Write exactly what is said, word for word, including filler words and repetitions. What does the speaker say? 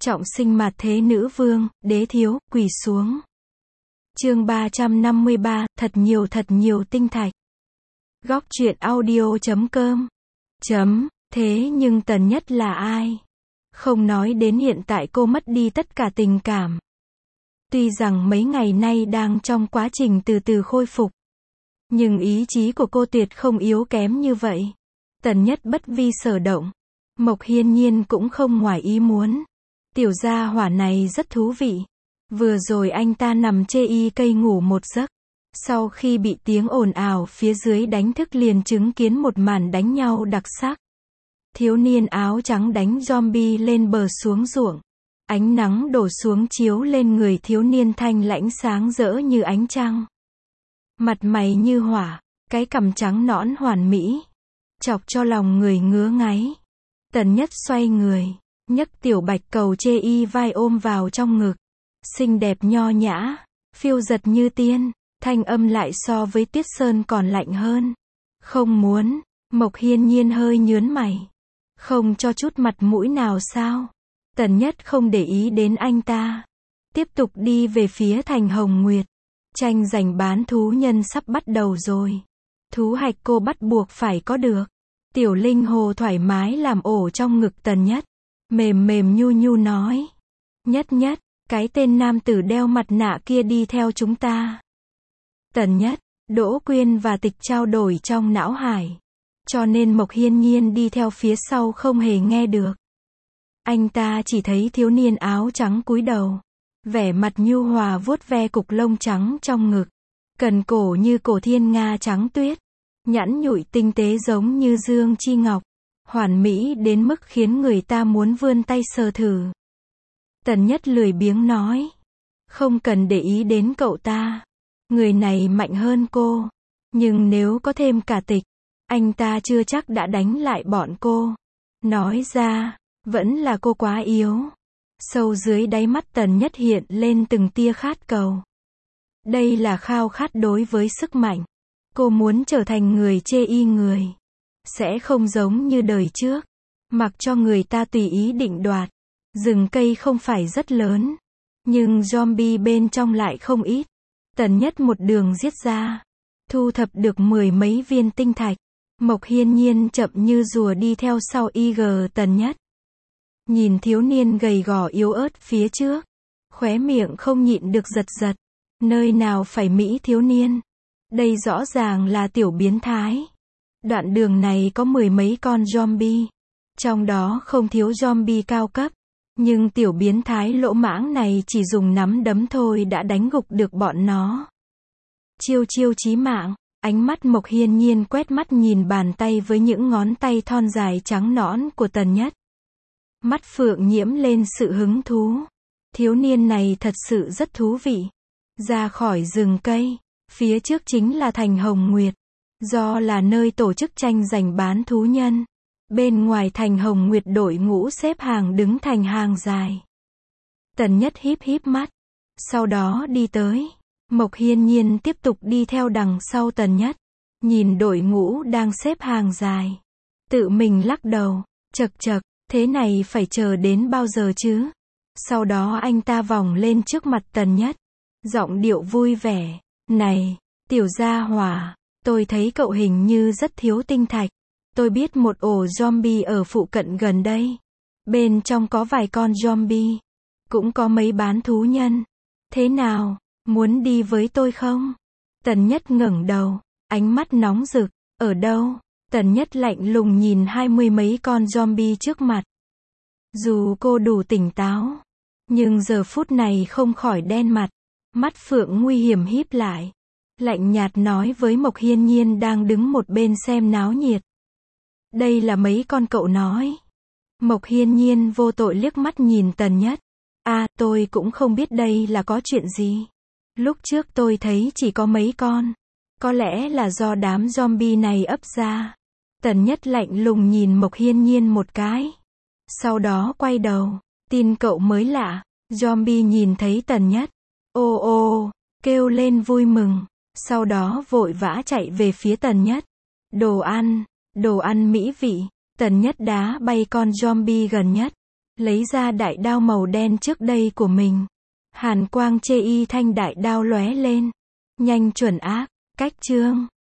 Trọng sinh mạt thế nữ vương, đế thiếu, quỳ xuống. Chương ba trăm năm mươi ba, thật nhiều thật nhiều tinh thạch. Góc truyện audio chấm com. Chấm, thế nhưng Tần Nhất là ai? Không nói đến hiện tại cô mất đi tất cả tình cảm. Tuy rằng mấy ngày nay đang trong quá trình từ từ khôi phục, nhưng ý chí của cô tuyệt không yếu kém như vậy. Tần Nhất bất vi sở động. Mộc Hiên Nhiên cũng không ngoài ý muốn. Tiểu gia hỏa này rất thú vị. Vừa rồi anh ta nằm chê y cây ngủ một giấc. Sau khi bị tiếng ồn ào phía dưới đánh thức liền chứng kiến một màn đánh nhau đặc sắc. Thiếu niên áo trắng đánh zombie lên bờ xuống ruộng. Ánh nắng đổ xuống chiếu lên người thiếu niên thanh lãnh sáng rỡ như ánh trăng. Mặt mày như hỏa, cái cằm trắng nõn hoàn mỹ, chọc cho lòng người ngứa ngáy. Tần Nhất xoay người, nhấc tiểu bạch cầu chê y vai ôm vào trong ngực. Xinh đẹp nho nhã, phiêu giật như tiên, thanh âm lại so với Tuyết Sơn còn lạnh hơn. Không muốn, Mộc Hiên Nhiên hơi nhướng mày. Không cho chút mặt mũi nào sao? Tần Nhất không để ý đến anh ta. Tiếp tục đi về phía thành Hồng Nguyệt. Tranh giành bán thú nhân sắp bắt đầu rồi. Thú hạch cô bắt buộc phải có được. Tiểu linh hồ thoải mái làm ổ trong ngực Tần Nhất. Mềm mềm nhu nhu nói. Nhất Nhất, cái tên nam tử đeo mặt nạ kia đi theo chúng ta. Tần Nhất, Đỗ Quyên và Tịch trao đổi trong não hải. Cho nên Mộc Hiên Nhiên đi theo phía sau không hề nghe được. Anh ta chỉ thấy thiếu niên áo trắng cúi đầu. Vẻ mặt nhu hòa vuốt ve cục lông trắng trong ngực. Cần cổ như cổ thiên nga trắng tuyết. Nhẵn nhụi tinh tế giống như dương chi ngọc. Hoàn mỹ đến mức khiến người ta muốn vươn tay sờ thử. Tần Nhất lười biếng nói. Không cần để ý đến cậu ta. Người này mạnh hơn cô. Nhưng nếu có thêm cả Tịch, anh ta chưa chắc đã đánh lại bọn cô. Nói ra, vẫn là cô quá yếu. Sâu dưới đáy mắt Tần Nhất hiện lên từng tia khát cầu. Đây là khao khát đối với sức mạnh. Cô muốn trở thành người chê y người. Sẽ không giống như đời trước. Mặc cho người ta tùy ý định đoạt. Rừng cây không phải rất lớn. Nhưng zombie bên trong lại không ít. Tần Nhất một đường giết ra. Thu thập được mười mấy viên tinh thạch. Mộc Hiên Nhiên chậm như rùa đi theo sau i giê Tần Nhất. Nhìn thiếu niên gầy gò yếu ớt phía trước. Khóe miệng không nhịn được giật giật. Nơi nào phải mỹ thiếu niên. Đây rõ ràng là tiểu biến thái. Đoạn đường này có mười mấy con zombie. Trong đó không thiếu zombie cao cấp. Nhưng tiểu biến thái lỗ mãng này chỉ dùng nắm đấm thôi đã đánh gục được bọn nó. Chiêu chiêu chí mạng. Ánh mắt Mộc Hiên Nhiên quét mắt nhìn bàn tay với những ngón tay thon dài trắng nõn của Tần Nhất. Mắt phượng nhiễm lên sự hứng thú. Thiếu niên này thật sự rất thú vị. Ra khỏi rừng cây. Phía trước chính là thành Hồng Nguyệt. Do là nơi tổ chức tranh giành bán thú nhân. Bên ngoài thành Hồng Nguyệt đội ngũ xếp hàng đứng thành hàng dài. Tần Nhất híp híp mắt. Sau đó đi tới. Mộc Hiên Nhiên tiếp tục đi theo đằng sau Tần Nhất. Nhìn đội ngũ đang xếp hàng dài. Tự mình lắc đầu. Chật chật, thế này phải chờ đến bao giờ chứ? Sau đó anh ta vòng lên trước mặt Tần Nhất. Giọng điệu vui vẻ. Này, tiểu gia hỏa, tôi thấy cậu hình như rất thiếu tinh thạch. Tôi biết một ổ zombie ở phụ cận gần đây. Bên trong có vài con zombie. Cũng có mấy bán thú nhân. Thế nào, muốn đi với tôi không? Tần Nhất ngẩng đầu, ánh mắt nóng rực. Ở đâu? Tần Nhất lạnh lùng nhìn hai mươi mấy con zombie trước mặt. Dù cô đủ tỉnh táo, nhưng giờ phút này không khỏi đen mặt. Mắt phượng nguy hiểm híp lại. Lạnh nhạt nói với Mộc Hiên Nhiên đang đứng một bên xem náo nhiệt. Đây là mấy con cậu nói. Mộc Hiên Nhiên vô tội liếc mắt nhìn Tần Nhất. À, tôi cũng không biết đây là có chuyện gì. Lúc trước tôi thấy chỉ có mấy con. Có lẽ là do đám zombie này ấp ra. Tần Nhất lạnh lùng nhìn Mộc Hiên Nhiên một cái. Sau đó quay đầu. Tin cậu mới lạ. Zombie nhìn thấy Tần Nhất. Ô ô, kêu lên vui mừng. Sau đó vội vã chạy về phía Tần Nhất. Đồ ăn, đồ ăn mỹ vị. Tần Nhất đá bay con zombie gần nhất. Lấy ra đại đao màu đen trước đây của mình. Hàn quang chê y thanh đại đao lóe lên. Nhanh chuẩn ác. Cách chương.